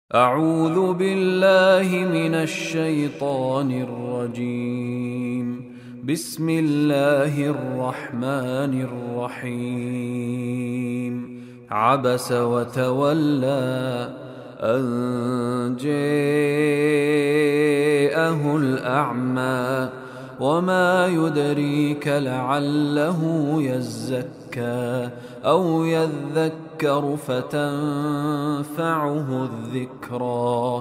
أعوذ بالله من الشيطان الرجيم. بسم الله الرحمن الرحيم. عبس وتولى أن جاءه الأعمى وما يدريك لعله يزكى أو يذكر فتنفعه الذكرى.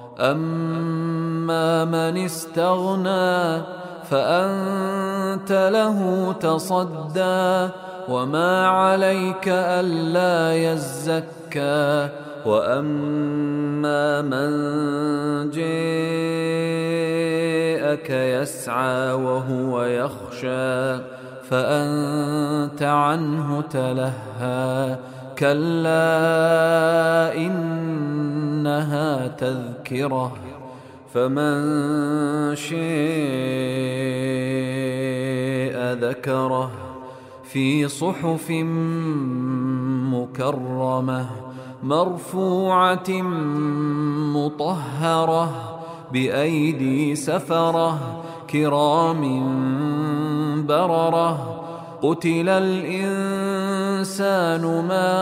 أما من استغنى فأنت له تصدى وما عليك ألا يزكى. وأما من جاءك يسعى وهو يخشى فأنت عنه تلهى. كلا إنها تذكرة فمن شاء ذكره في صحف مكرمة مرفوعة مطهرة بأيدي سفرة كرام بررة. قتل الإنسان ما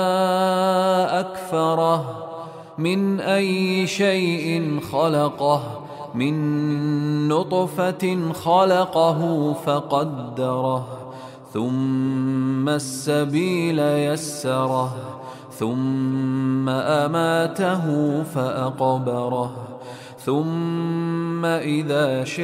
أكفره من أي شيء خلقه من نطفة خلقه فقدره ثم السبيل يسره ثم أماته فأقبره ثم إذا شاء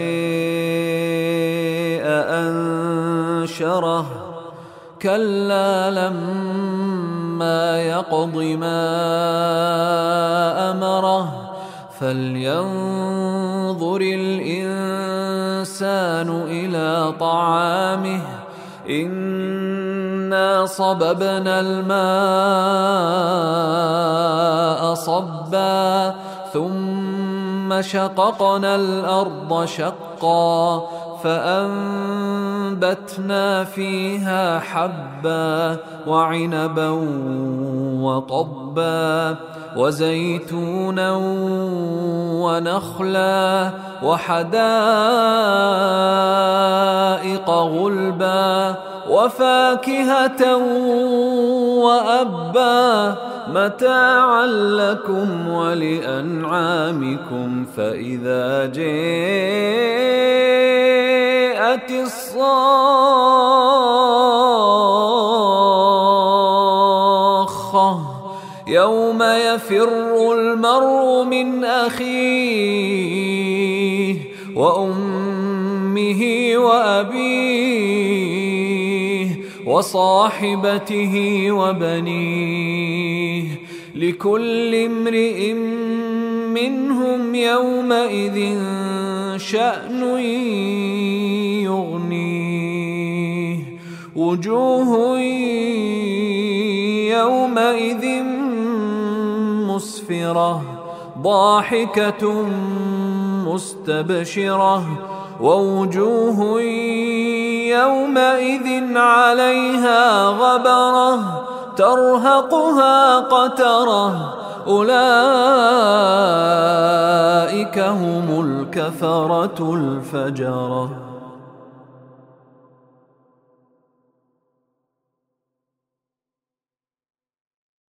أنشره. كلا لما يقض ما أمره فلينظر الإنسان إلى طعامه إنا صببنا الماء صبا ثم شققنا الأرض شقا فأنبتنا فيها حبا وعنبا وقضبا وزيتونا ونخلا وحدائق غلبا وفاكهة وأبا متاعا لكم ولأنعامكم. فإذا جاءت الصاخة يوم يفر المرء من أخيه وأمه وأبيه وصاحبته وبنيه لكل امرئ منهم يومئذ شأن يغنيه. وجوه يومئذ مسفرة ضاحكة مستبشرة ووجوه يومئذ عليها غبرة ترهقها قترة أولئك هم الكفرة الفجرة.